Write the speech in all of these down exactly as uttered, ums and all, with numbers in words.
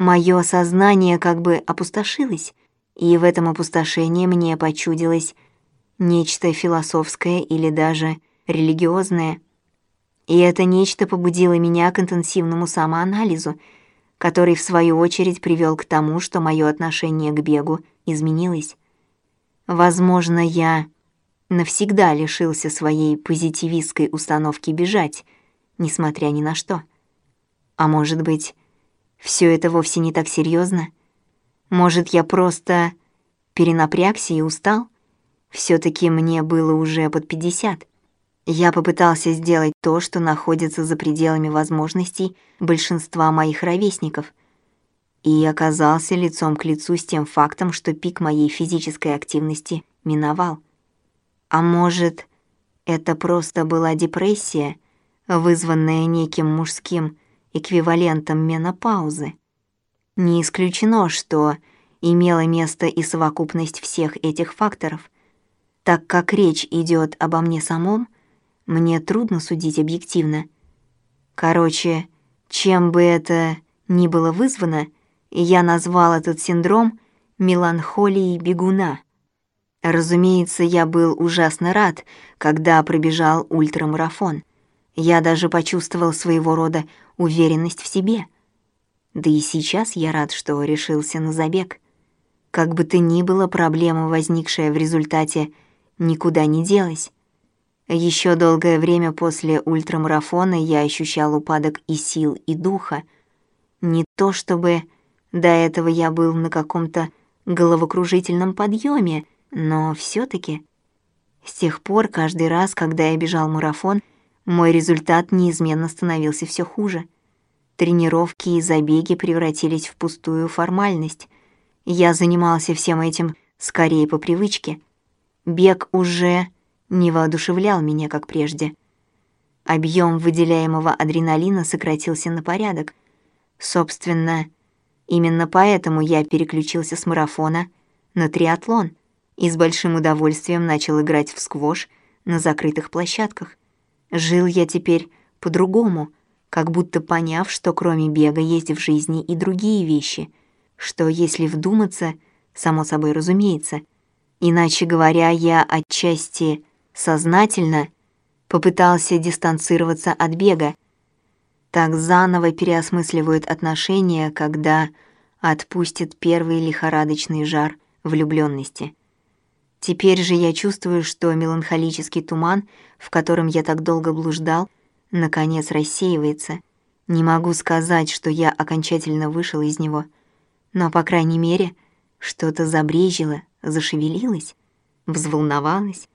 Моё сознание как бы опустошилось, и в этом опустошении мне почудилось нечто философское или даже религиозное. И это нечто побудило меня к интенсивному самоанализу, который в свою очередь привёл к тому, что моё отношение к бегу изменилось. Возможно, я навсегда лишился своей позитивистской установки бежать, несмотря ни на что. А может быть, всё это вовсе не так серьёзно? Может, я просто перенапрягся и устал? Всё-таки мне было уже под пятьдесят. Я попытался сделать то, что находится за пределами возможностей большинства моих ровесников, и оказался лицом к лицу с тем фактом, что пик моей физической активности миновал. А может, это просто была депрессия, вызванная неким мужским эквивалентом менопаузы? Не исключено, что имела место и совокупность всех этих факторов. Так как речь идёт обо мне самом, мне трудно судить объективно. Короче, чем бы это ни было вызвано, я назвал этот синдром меланхолией бегуна. Разумеется, я был ужасно рад, когда пробежал ультрамарафон. Я даже почувствовал своего рода уверенность в себе. Да и сейчас я рад, что решился на забег. Как бы то ни было, проблема, возникшая в результате, никуда не делась. Ещё долгое время после ультрамарафона я ощущал упадок и сил, и духа. Не то чтобы до этого я был на каком-то головокружительном подъёме, но всё-таки с тех пор каждый раз, когда я бежал марафон, мой результат неизменно становился всё хуже. Тренировки и забеги превратились в пустую формальность. Я занимался всем этим скорее по привычке. Бег уже не воодушевлял меня, как прежде. Объём выделяемого адреналина сократился на порядок. Собственно, именно поэтому я переключился с марафона на триатлон и с большим удовольствием начал играть в сквош на закрытых площадках. Жил я теперь по-другому, как будто поняв, что кроме бега есть в жизни и другие вещи, что, если вдуматься, само собой разумеется. Иначе говоря, я отчасти сознательно попытался дистанцироваться от бега. Так заново переосмысливают отношения, когда отпустит первый лихорадочный жар влюблённости. Теперь же я чувствую, что меланхолический туман, в котором я так долго блуждал, наконец рассеивается. Не могу сказать, что я окончательно вышел из него, но, по крайней мере, что-то забрежило, зашевелилось, взволновалось.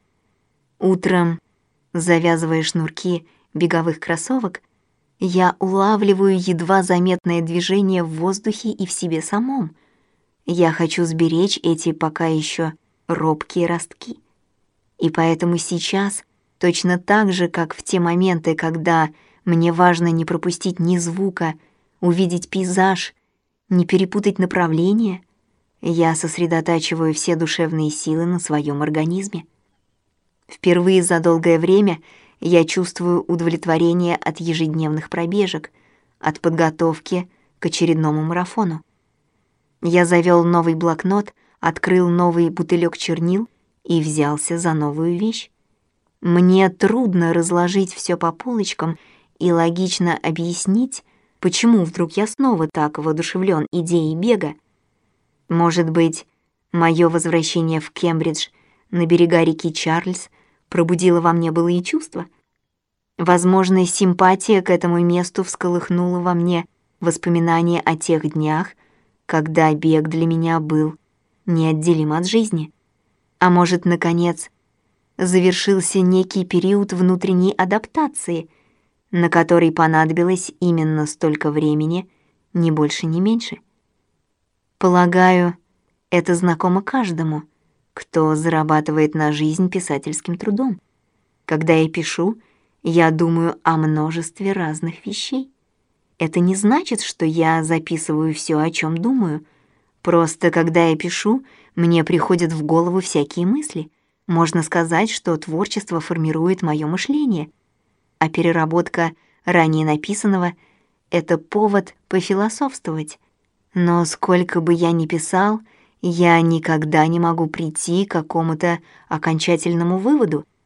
Утром, завязывая шнурки беговых кроссовок, я улавливаю едва заметное движение в воздухе и в себе самом. Я хочу сберечь эти пока ещё робкие ростки. И поэтому сейчас, точно так же, как в те моменты, когда мне важно не пропустить ни звука, увидеть пейзаж, не перепутать направление, я сосредотачиваю все душевные силы на своём организме. Впервые за долгое время я чувствую удовлетворение от ежедневных пробежек, от подготовки к очередному марафону. Я завёл новый блокнот, открыл новый бутылёк чернил и взялся за новую вещь. Мне трудно разложить всё по полочкам и логично объяснить, почему вдруг я снова так воодушевлён идеей бега. Может быть, моё возвращение в Кембридж на берега реки Чарльз пробудило во мне былые чувства? Возможно, симпатия к этому месту всколыхнула во мне воспоминания о тех днях, когда бег для меня был неотделим от жизни. А может, наконец, завершился некий период внутренней адаптации, на который понадобилось именно столько времени, ни больше, ни меньше. Полагаю, это знакомо каждому, кто зарабатывает на жизнь писательским трудом. Когда я пишу, я думаю о множестве разных вещей. Это не значит, что я записываю всё, о чём думаю. Просто когда я пишу, мне приходят в голову всякие мысли. Можно сказать, что творчество формирует моё мышление, а переработка ранее написанного — это повод пофилософствовать. Но сколько бы я ни писал, я никогда не могу прийти к какому-то окончательному выводу.